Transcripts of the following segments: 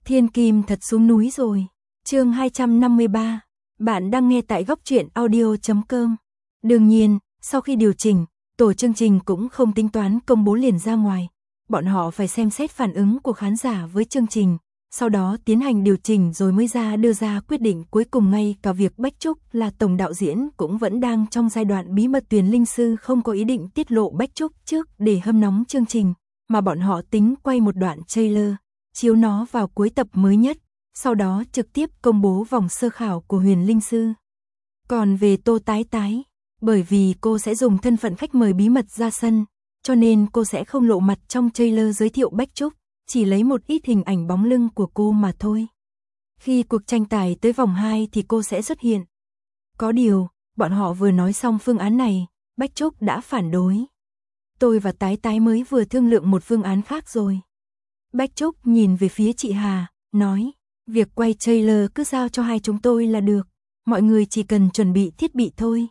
Thiên Kim thật xuống núi rồi. Chương 253. Bạn đang nghe tại góc truyện audio.com. Đương nhiên, sau khi điều chỉnh, tổ chương trình cũng không tính toán công bố liền ra ngoài. Bọn họ phải xem xét phản ứng của khán giả với chương trình, sau đó tiến hành điều chỉnh rồi mới đưa ra quyết định cuối cùng. Ngay cả việc Bách Trúc là tổng đạo diễn cũng vẫn đang trong giai đoạn bí mật. Tuyền Linh Sư không có ý định tiết lộ Bách Trúc trước để hâm nóng chương trình, mà bọn họ tính quay một đoạn trailer, chiếu nó vào cuối tập mới nhất, sau đó trực tiếp công bố vòng sơ khảo của Huyền Linh Sư. Còn về Tô Tái Tái, bởi vì cô sẽ dùng thân phận khách mời bí mật ra sân, cho nên cô sẽ không lộ mặt trong trailer giới thiệu Bách Trúc, chỉ lấy một ít hình ảnh bóng lưng của cô mà thôi. Khi cuộc tranh tài tới vòng 2 thì cô sẽ xuất hiện. Có điều, bọn họ vừa nói xong phương án này, Bách Trúc đã phản đối. Tôi và Tái Tái mới vừa thương lượng một phương án khác rồi. Bách Trúc nhìn về phía chị Hà, nói, việc quay trailer cứ giao cho hai chúng tôi là được, mọi người chỉ cần chuẩn bị thiết bị thôi.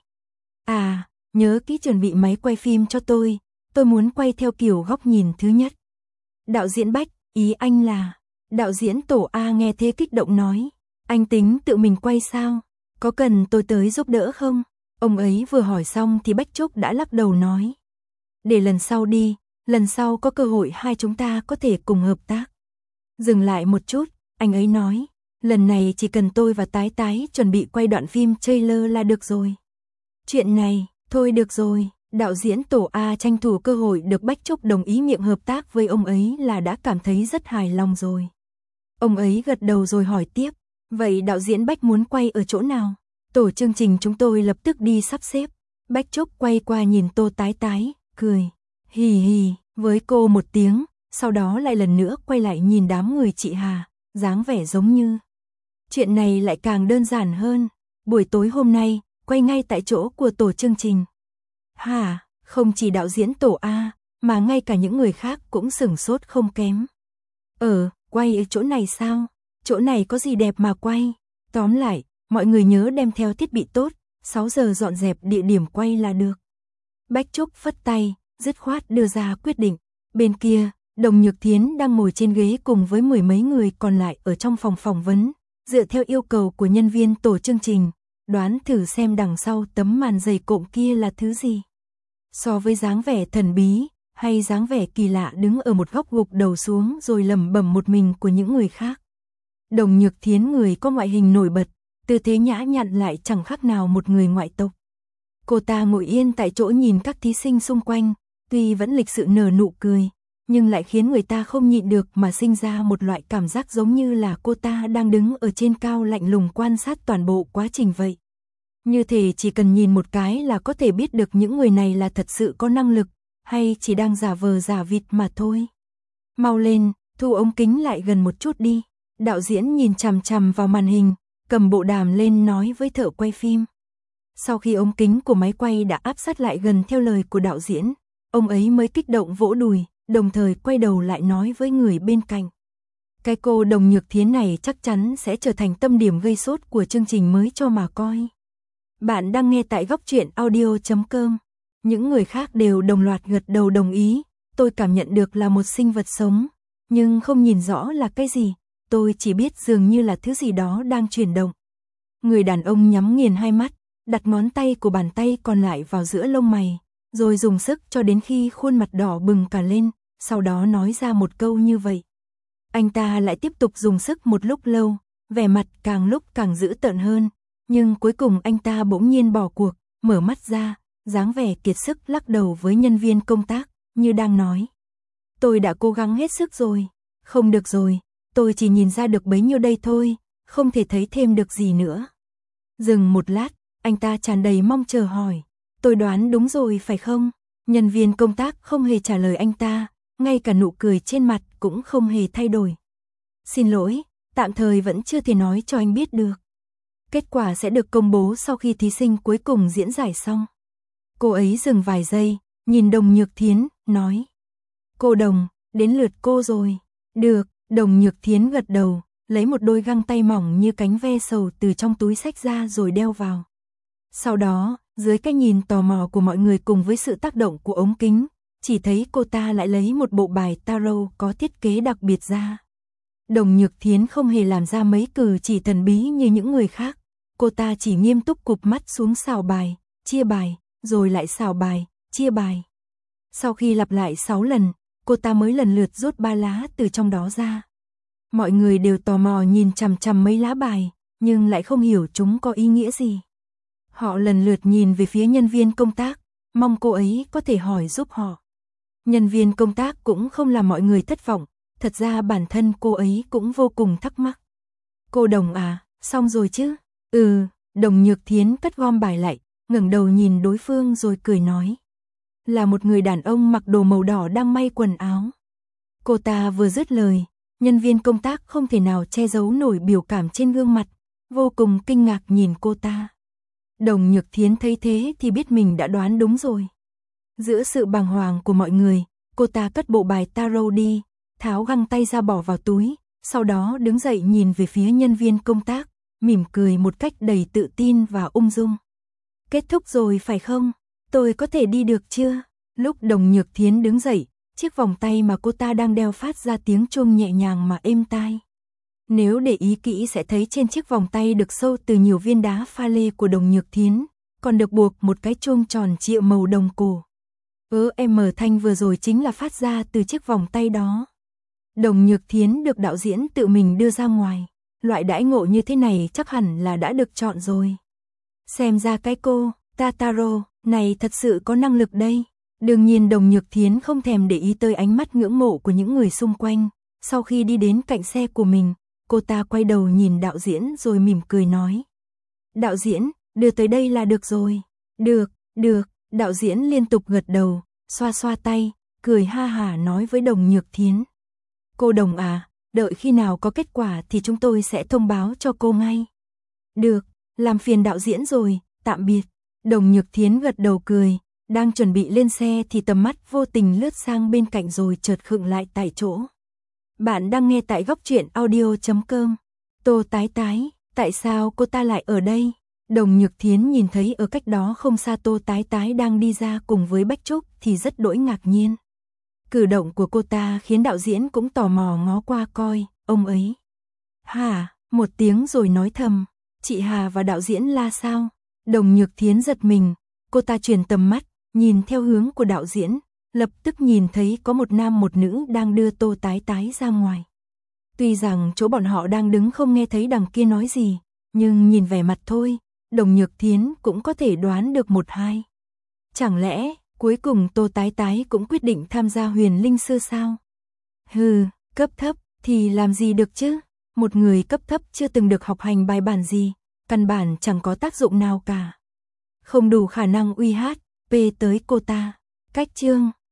À, nhớ kỹ chuẩn bị máy quay phim cho tôi muốn quay theo kiểu góc nhìn thứ nhất. Đạo diễn Bách, ý anh là... Đạo diễn Tổ A nghe thế kích động nói, anh tính tự mình quay sao? Có cần tôi tới giúp đỡ không? Ông ấy vừa hỏi xong thì Bách Trúc đã lắc đầu nói, để lần sau đi, lần sau có cơ hội hai chúng ta có thể cùng hợp tác. Dừng lại một chút, anh ấy nói, lần này chỉ cần tôi và Tái Tái chuẩn bị quay đoạn phim trailer là được rồi. Chuyện này, thôi được rồi, đạo diễn Tổ A tranh thủ cơ hội được Bách Trúc đồng ý miệng hợp tác với ông ấy là đã cảm thấy rất hài lòng rồi. Ông ấy gật đầu rồi hỏi tiếp, vậy đạo diễn Bách muốn quay ở chỗ nào? Tổ chương trình chúng tôi lập tức đi sắp xếp. Bách Trúc quay qua nhìn Tô Tái Tái, cười, hì hì, với cô một tiếng, sau đó lại lần nữa quay lại nhìn đám người chị Hà, dáng vẻ giống như. Chuyện này lại càng đơn giản hơn, buổi tối hôm nay, quay ngay tại chỗ của tổ chương trình. Hả, không chỉ đạo diễn Tổ A, mà ngay cả những người khác cũng sửng sốt không kém. Quay ở chỗ này sao? Chỗ này có gì đẹp mà quay? Tóm lại, mọi người nhớ đem theo thiết bị tốt, 6 giờ dọn dẹp địa điểm quay là được. Bách Trúc phất tay, dứt khoát đưa ra quyết định. Bên kia, Đồng Nhược Thiến đang ngồi trên ghế cùng với mười mấy người còn lại ở trong phòng phỏng vấn, dựa theo yêu cầu của nhân viên tổ chương trình, đoán thử xem đằng sau tấm màn dày cộm kia là thứ gì. So với dáng vẻ thần bí, hay dáng vẻ kỳ lạ đứng ở một góc gục đầu xuống rồi lẩm bẩm một mình của những người khác. Đồng Nhược Thiến người có ngoại hình nổi bật, tư thế nhã nhặn lại chẳng khác nào một người ngoại tộc. Cô ta ngồi yên tại chỗ nhìn các thí sinh xung quanh, tuy vẫn lịch sự nở nụ cười, nhưng lại khiến người ta không nhịn được mà sinh ra một loại cảm giác giống như là cô ta đang đứng ở trên cao lạnh lùng quan sát toàn bộ quá trình vậy. Như thể chỉ cần nhìn một cái là có thể biết được những người này là thật sự có năng lực, hay chỉ đang giả vờ giả vịt mà thôi. Mau lên, thu ống kính lại gần một chút đi. Đạo diễn nhìn chằm chằm vào màn hình, cầm bộ đàm lên nói với thợ quay phim. Sau khi ống kính của máy quay đã áp sát lại gần theo lời của đạo diễn, ông ấy mới kích động vỗ đùi, đồng thời quay đầu lại nói với người bên cạnh. Cái cô Đồng Nhược Thiến này chắc chắn sẽ trở thành tâm điểm gây sốt của chương trình mới cho mà coi. Bạn đang nghe tại góc truyện audio.com. Những người khác đều đồng loạt gật đầu đồng ý, tôi cảm nhận được là một sinh vật sống, nhưng không nhìn rõ là cái gì, tôi chỉ biết dường như là thứ gì đó đang chuyển động. Người đàn ông nhắm nghiền hai mắt, đặt ngón tay của bàn tay còn lại vào giữa lông mày, rồi dùng sức cho đến khi khuôn mặt đỏ bừng cả lên, sau đó nói ra một câu như vậy. Anh ta lại tiếp tục dùng sức một lúc lâu, vẻ mặt càng lúc càng dữ tợn hơn, nhưng cuối cùng anh ta bỗng nhiên bỏ cuộc, mở mắt ra, dáng vẻ kiệt sức lắc đầu với nhân viên công tác, như đang nói. Tôi đã cố gắng hết sức rồi, không được rồi, tôi chỉ nhìn ra được bấy nhiêu đây thôi, không thể thấy thêm được gì nữa. Dừng một lát, anh ta tràn đầy mong chờ hỏi, tôi đoán đúng rồi phải không? Nhân viên công tác không hề trả lời anh ta, ngay cả nụ cười trên mặt cũng không hề thay đổi. Xin lỗi, tạm thời vẫn chưa thể nói cho anh biết được. Kết quả sẽ được công bố sau khi thí sinh cuối cùng diễn giải xong. Cô ấy dừng vài giây, nhìn Đồng Nhược Thiến, nói. Cô Đồng, đến lượt cô rồi. Được, Đồng Nhược Thiến gật đầu, lấy một đôi găng tay mỏng như cánh ve sầu từ trong túi xách ra rồi đeo vào. Sau đó, dưới cái nhìn tò mò của mọi người cùng với sự tác động của ống kính, chỉ thấy cô ta lại lấy một bộ bài tarot có thiết kế đặc biệt ra. Đồng Nhược Thiến không hề làm ra mấy cử chỉ thần bí như những người khác. Cô ta chỉ nghiêm túc cụp mắt xuống xào bài, chia bài, rồi lại xào bài, chia bài. Sau khi lặp lại 6 lần, cô ta mới lần lượt rút 3 lá từ trong đó ra. Mọi người đều tò mò nhìn chằm chằm mấy lá bài, nhưng lại không hiểu chúng có ý nghĩa gì. Họ lần lượt nhìn về phía nhân viên công tác, mong cô ấy có thể hỏi giúp họ. Nhân viên công tác cũng không làm mọi người thất vọng, thật ra bản thân cô ấy cũng vô cùng thắc mắc. Cô Đồng à, xong rồi chứ? Đồng Nhược Thiến cất gom bài lại, ngẩng đầu nhìn đối phương rồi cười nói. Là một người đàn ông mặc đồ màu đỏ đang may quần áo. Cô ta vừa dứt lời, nhân viên công tác không thể nào che giấu nổi biểu cảm trên gương mặt, vô cùng kinh ngạc nhìn cô ta. Đồng Nhược Thiến thấy thế thì biết mình đã đoán đúng rồi. Giữa sự bàng hoàng của mọi người, cô ta cất bộ bài tarot đi, tháo găng tay ra bỏ vào túi, sau đó đứng dậy nhìn về phía nhân viên công tác, mỉm cười một cách đầy tự tin và ung dung. Kết thúc rồi phải không? Tôi có thể đi được chưa? Lúc Đồng Nhược Thiến đứng dậy, chiếc vòng tay mà cô ta đang đeo phát ra tiếng chuông nhẹ nhàng mà êm tai. Nếu để ý kỹ sẽ thấy trên chiếc vòng tay được sâu từ nhiều viên đá pha lê của Đồng Nhược Thiến, còn được buộc một cái chuông tròn trịa màu đồng cổ. Thanh vừa rồi chính là phát ra từ chiếc vòng tay đó. Đồng Nhược Thiến được đạo diễn tự mình đưa ra ngoài. Loại đãi ngộ như thế này chắc hẳn là đã được chọn rồi. Xem ra cái cô Tataro này thật sự có năng lực đây. Đương nhiên Đồng Nhược Thiến không thèm để ý tới ánh mắt ngưỡng mộ của những người xung quanh. Sau khi đi đến cạnh xe của mình, cô ta quay đầu nhìn đạo diễn rồi mỉm cười nói. Đạo diễn, đưa tới đây là được rồi. Được, đạo diễn liên tục gật đầu, xoa xoa tay, cười ha hả nói với Đồng Nhược Thiến. Cô Đồng à, đợi khi nào có kết quả thì chúng tôi sẽ thông báo cho cô ngay. Được, làm phiền đạo diễn rồi, tạm biệt. Đồng Nhược Thiến gật đầu cười, đang chuẩn bị lên xe thì tầm mắt vô tình lướt sang bên cạnh rồi chợt khựng lại tại chỗ. Bạn đang nghe tại góc truyện audio.com. Tô Tái Tái, tại sao cô ta lại ở đây? Đồng Nhược Thiến nhìn thấy ở cách đó không xa Tô Tái Tái đang đi ra cùng với Bách Trúc thì rất đỗi ngạc nhiên. Cử động của cô ta khiến đạo diễn cũng tò mò ngó qua coi, ông ấy. Hả, một tiếng rồi nói thầm, chị Hà và đạo diễn la sao? Đồng Nhược Thiến giật mình, cô ta chuyển tầm mắt, nhìn theo hướng của đạo diễn, lập tức nhìn thấy có một nam một nữ đang đưa Tô Tái Tái ra ngoài. Tuy rằng chỗ bọn họ đang đứng không nghe thấy đằng kia nói gì, nhưng nhìn vẻ mặt thôi, Đồng Nhược Thiến cũng có thể đoán được một hai. Chẳng lẽ, cuối cùng Tô Tái Tái cũng quyết định tham gia Huyền Linh Sư sao? Cấp thấp thì làm gì được chứ? Một người cấp thấp chưa từng được học hành bài bản gì, căn bản chẳng có tác dụng nào cả. Không đủ khả năng uy hát, tới cô ta. Cách chương